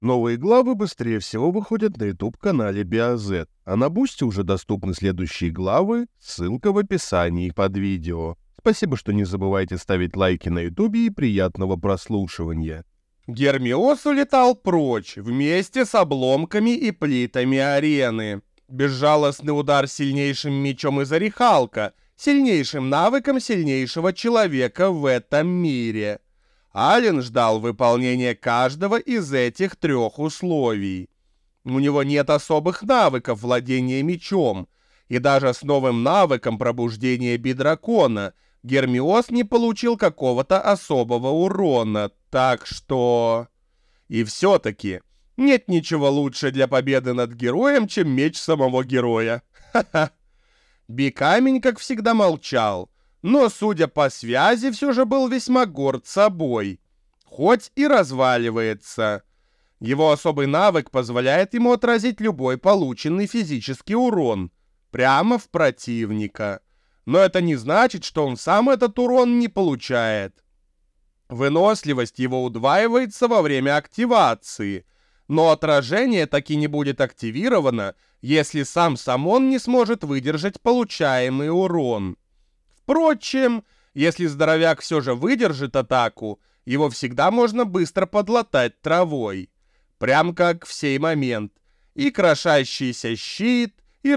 Новые главы быстрее всего выходят на YouTube-канале BioZ, а на Бусти уже доступны следующие главы, ссылка в описании под видео. Спасибо, что не забывайте ставить лайки на YouTube и приятного прослушивания. Гермиос улетал прочь вместе с обломками и плитами арены. Безжалостный удар сильнейшим мечом из орехалка, сильнейшим навыком сильнейшего человека в этом мире. Ален ждал выполнения каждого из этих трех условий. У него нет особых навыков владения мечом, и даже с новым навыком пробуждения бидракона Гермиос не получил какого-то особого урона, так что... И все-таки нет ничего лучше для победы над героем, чем меч самого героя. Ха-ха. Бикамень, как всегда, молчал, но, судя по связи, все же был весьма горд собой. Хоть и разваливается. Его особый навык позволяет ему отразить любой полученный физический урон прямо в противника. Но это не значит, что он сам этот урон не получает. Выносливость его удваивается во время активации, но отражение таки не будет активировано, если сам он не сможет выдержать получаемый урон. Впрочем, если здоровяк все же выдержит атаку, его всегда можно быстро подлатать травой. Прям как в сей момент. И крошащийся щит, и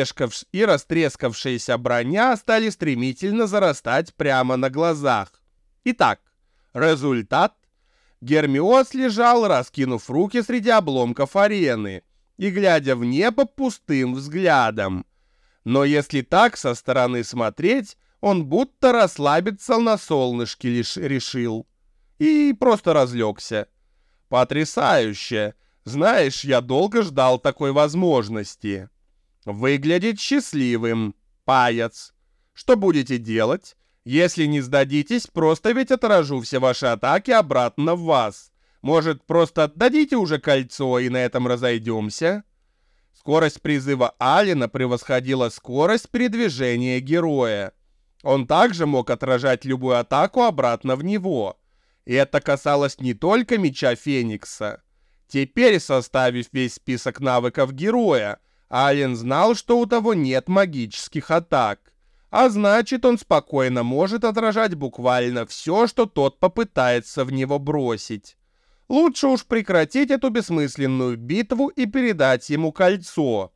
растрескавшаяся броня стали стремительно зарастать прямо на глазах. Итак, результат. Гермиос лежал, раскинув руки среди обломков арены и глядя в небо пустым взглядом. Но если так со стороны смотреть, он будто расслабиться на солнышке лишь решил. И просто разлегся. Потрясающе! Знаешь, я долго ждал такой возможности. Выглядит счастливым, паяц. Что будете делать? Если не сдадитесь, просто ведь отражу все ваши атаки обратно в вас. Может, просто отдадите уже кольцо и на этом разойдемся? Скорость призыва Алена превосходила скорость передвижения героя. Он также мог отражать любую атаку обратно в него. И это касалось не только меча Феникса. Теперь, составив весь список навыков героя, Ален знал, что у того нет магических атак. А значит, он спокойно может отражать буквально все, что тот попытается в него бросить. Лучше уж прекратить эту бессмысленную битву и передать ему кольцо.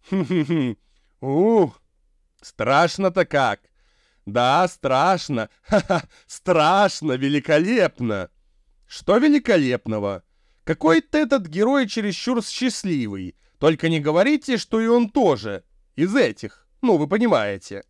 Ух, страшно-то как. Да, страшно. Ха-ха, страшно, великолепно. Что великолепного? Какой-то этот герой чересчур счастливый. Только не говорите, что и он тоже. Из этих. Ну, вы понимаете.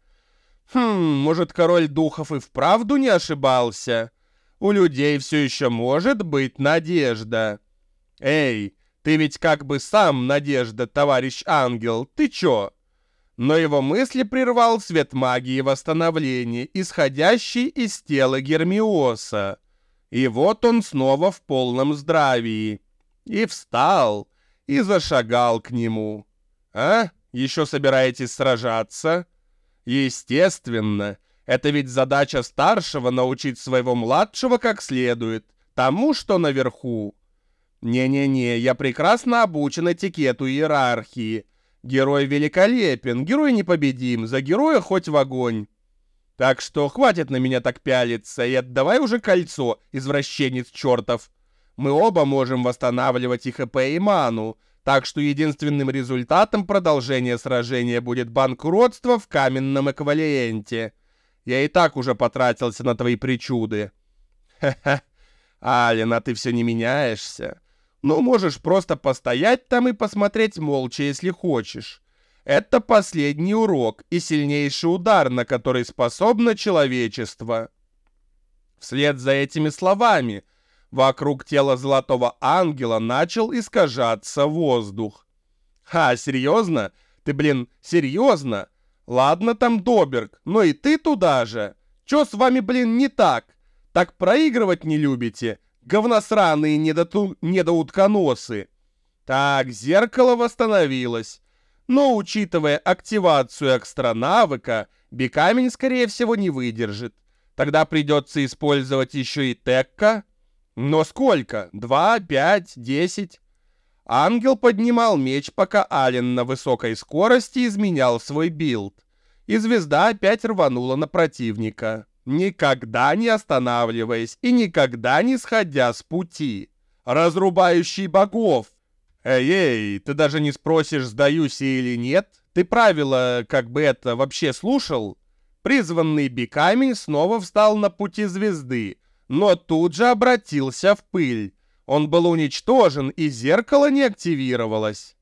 Может, король духов и вправду не ошибался? У людей все еще может быть надежда. Эй, ты ведь как бы сам надежда, товарищ ангел. Ты чё? Но его мысли прервал свет магии восстановления, исходящий из тела Гермиоса. И вот он снова в полном здравии. И встал, и зашагал к нему. А? Еще собираетесь сражаться? Естественно, это ведь задача старшего научить своего младшего как следует, тому, что наверху. Не-не-не, я прекрасно обучен этикету иерархии. Герой великолепен, герой непобедим, за героя хоть в огонь. Так что хватит на меня так пялиться и отдавай уже кольцо, извращенец чертов. Мы оба можем восстанавливать и ХП, и ману, так что единственным результатом продолжения сражения будет банкротство в каменном эквиваленте. Я и так уже потратился на твои причуды. Ха-ха, Ален, а ты все не меняешься. Ну, можешь просто постоять там и посмотреть молча, если хочешь. Это последний урок и сильнейший удар, на который способно человечество. Вслед за этими словами вокруг тела Золотого Ангела начал искажаться воздух. Ха, серьезно? Ты, серьезно? Ладно там, Доберг, но и ты туда же. Чё с вами, не так? Так проигрывать не любите? Говносраные недоутконосы. Так, зеркало восстановилось. Но, учитывая активацию экстранавыка, Бикамень, скорее всего, не выдержит. Тогда придется использовать еще и Текка. Но сколько? 2, 5, 10? Ангел поднимал меч, пока Ален на высокой скорости изменял свой билд. И звезда опять рванула на противника, никогда не останавливаясь и никогда не сходя с пути. Разрубающий богов! Эй, ты даже не спросишь, сдаюсь я или нет? Ты правила, как бы это, вообще слушал? Призванный Бикамень снова встал на пути звезды, но тут же обратился в пыль. Он был уничтожен, и зеркало не активировалось.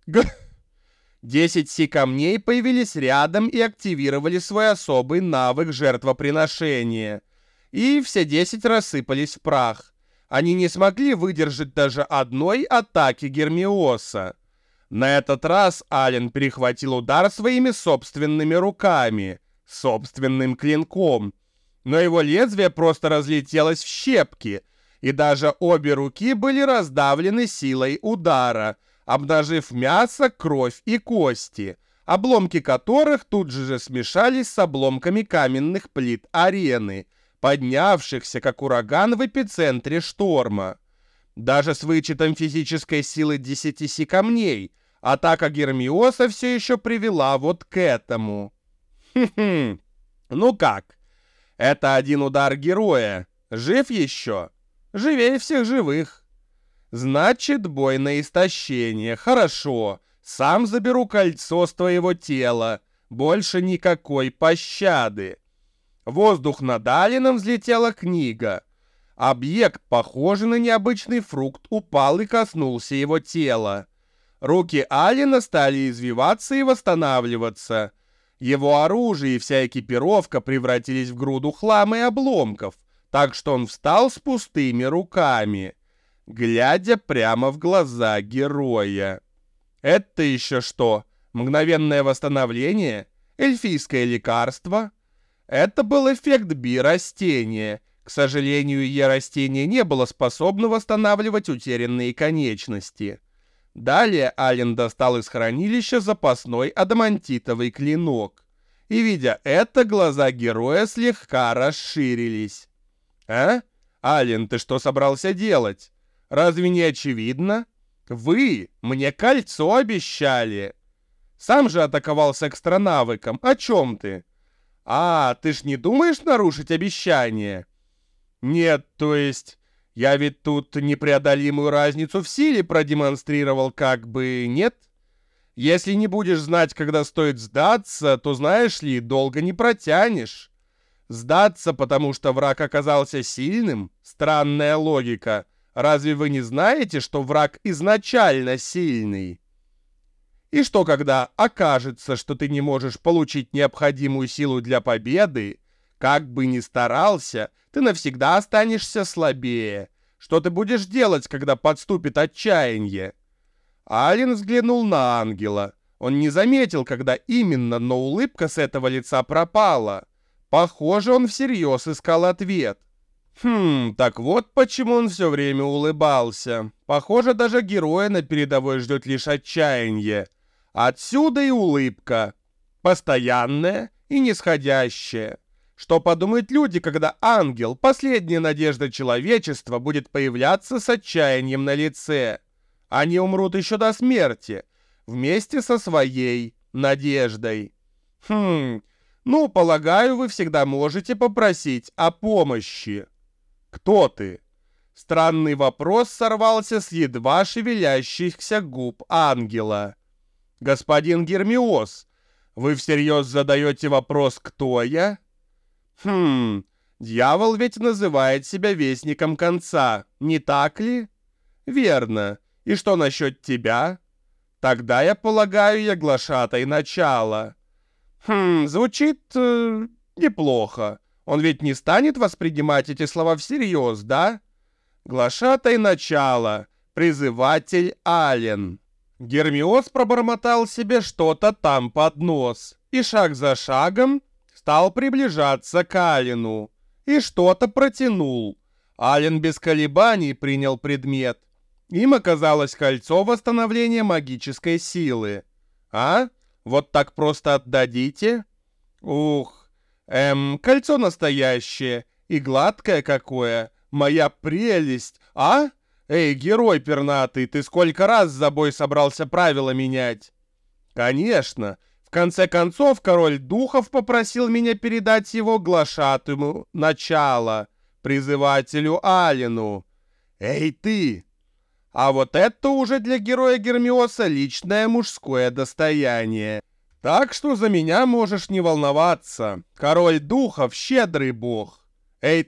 10 си-камней появились рядом и активировали свой особый навык жертвоприношения. И все 10 рассыпались в прах. Они не смогли выдержать даже одной атаки Гермиоса. На этот раз Ален перехватил удар своими собственными руками, собственным клинком. Но его лезвие просто разлетелось в щепки, и даже обе руки были раздавлены силой удара, обнажив мясо, кровь и кости, обломки которых тут же смешались с обломками каменных плит арены, поднявшихся как ураган в эпицентре шторма. Даже с вычетом физической силы 10 си-камней, атака Гермиоса все еще привела вот к этому. Ну как? Это один удар героя. Жив еще? Живее всех живых. Значит, бой на истощение. Хорошо. Сам заберу кольцо с твоего тела. Больше никакой пощады. Воздух над Алином взлетела книга. Объект, похожий на необычный фрукт, упал и коснулся его тела. Руки Алина стали извиваться и восстанавливаться. Его оружие и вся экипировка превратились в груду хлама и обломков, так что он встал с пустыми руками, глядя прямо в глаза героя. Это еще что? Мгновенное восстановление? Эльфийское лекарство? Это был эффект би-растения. К сожалению, Е-растение не было способно восстанавливать утерянные конечности. Далее Ален достал из хранилища запасной адамантитовый клинок. И, видя это, глаза героя слегка расширились. «А? Ален, ты что собрался делать? Разве не очевидно? Вы мне кольцо обещали!» Сам же атаковал с экстранавыком. О чем ты? А, ты ж не думаешь нарушить обещание? Нет, то есть... Я ведь тут непреодолимую разницу в силе продемонстрировал, как бы, нет? Если не будешь знать, когда стоит сдаться, то, знаешь ли, долго не протянешь. Сдаться, потому что враг оказался сильным? Странная логика. Разве вы не знаете, что враг изначально сильный? И что, когда окажется, что ты не можешь получить необходимую силу для победы, как бы ни старался, ты навсегда останешься слабее. Что ты будешь делать, когда подступит отчаяние? Ален взглянул на ангела. Он не заметил, когда именно, но улыбка с этого лица пропала. Похоже, он всерьез искал ответ. Так вот почему он все время улыбался. Похоже, даже героя на передовой ждет лишь отчаяние. Отсюда и улыбка. Постоянная и нисходящая. Что подумают люди, когда ангел, последняя надежда человечества, будет появляться с отчаянием на лице? Они умрут еще до смерти, вместе со своей надеждой. Ну, полагаю, вы всегда можете попросить о помощи. Кто ты? Странный вопрос сорвался с едва шевелящихся губ ангела. Господин Гермиос, вы всерьез задаете вопрос «Кто я?» Дьявол ведь называет себя вестником конца, не так ли? Верно. И что насчет тебя? Тогда, я полагаю, я глашатай начала. Звучит неплохо. Он ведь не станет воспринимать эти слова всерьез, да? Глашатай начала, призыватель Ален. Гермиос пробормотал себе что-то там под нос и шаг за шагом стал приближаться к Алену и что-то протянул. Ален без колебаний принял предмет. Им оказалось кольцо восстановления магической силы. А? Вот так просто отдадите? Ух, кольцо настоящее и гладкое какое. Моя прелесть, а? Эй, герой пернатый, ты сколько раз за бой собрался правила менять? Конечно. В конце концов, король духов попросил меня передать его глашатому начало, призывателю Алину. Эй, ты! А вот это уже для героя Гермиоса личное мужское достояние. Так что за меня можешь не волноваться. Король духов — щедрый бог. Эй,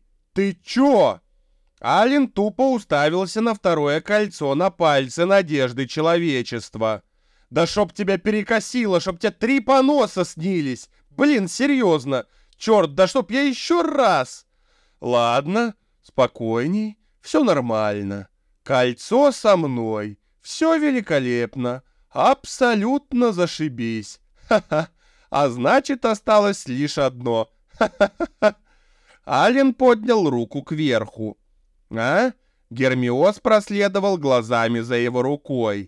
ты чё? Ален тупо уставился на второе кольцо на пальце надежды человечества. Да чтоб тебя перекосило, чтоб тебе 3 поноса снились. Блин, серьезно. Черт, да чтоб я еще раз. Ладно, спокойней, все нормально. Кольцо со мной. Все великолепно. Абсолютно зашибись. Ха-ха. А значит, осталось лишь одно. Ха-ха-ха. Ален поднял руку кверху. А? Гермиос проследовал глазами за его рукой.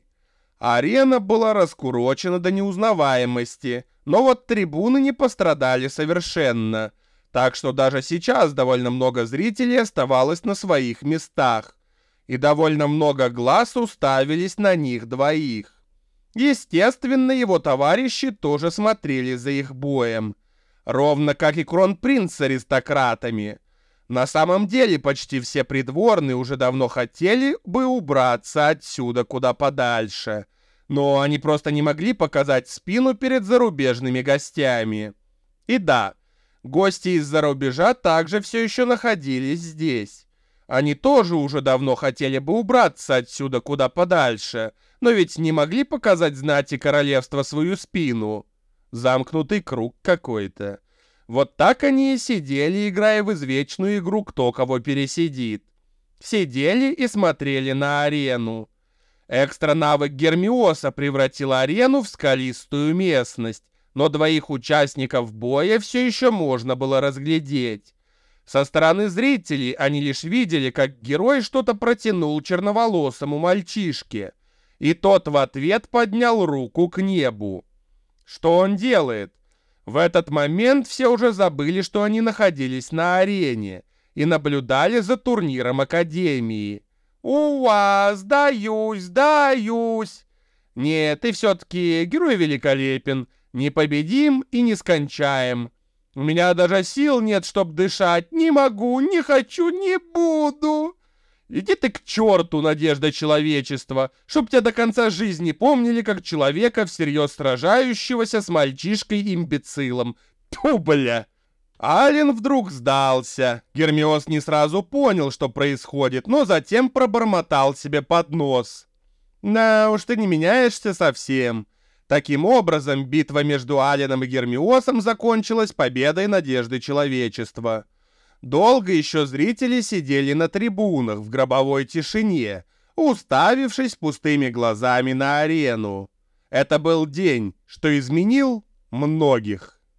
Арена была раскурочена до неузнаваемости, но вот трибуны не пострадали совершенно, так что даже сейчас довольно много зрителей оставалось на своих местах, и довольно много глаз уставились на них двоих. Естественно, его товарищи тоже смотрели за их боем, ровно как и кронпринц с аристократами. На самом деле почти все придворные уже давно хотели бы убраться отсюда куда подальше, но они просто не могли показать спину перед зарубежными гостями. И да, гости из-за рубежа также все еще находились здесь. Они тоже уже давно хотели бы убраться отсюда куда подальше, но ведь не могли показать знати королевства свою спину. Замкнутый круг какой-то. Вот так они и сидели, играя в извечную игру «Кто кого пересидит». Сидели и смотрели на арену. Экстра-навык Гермиоса превратил арену в скалистую местность, но двоих участников боя все еще можно было разглядеть. Со стороны зрителей они лишь видели, как герой что-то протянул черноволосому мальчишке, и тот в ответ поднял руку к небу. Что он делает? В этот момент все уже забыли, что они находились на арене и наблюдали за турниром Академии. «Уа, сдаюсь! Нет, и все-таки герой великолепен, непобедим и нескончаем. У меня даже сил нет, чтоб дышать, не могу, не хочу, не буду. Иди ты к черту, надежда человечества, чтоб тебя до конца жизни помнили как человека, всерьез сражающегося с мальчишкой-имбецилом. Тьфу, бля!» Ален вдруг сдался. Гермиос не сразу понял, что происходит, но затем пробормотал себе под нос. «Да уж ты не меняешься совсем». Таким образом, битва между Аленом и Гермиосом закончилась победой надежды человечества. Долго еще зрители сидели на трибунах в гробовой тишине, уставившись пустыми глазами на арену. Это был день, что изменил многих.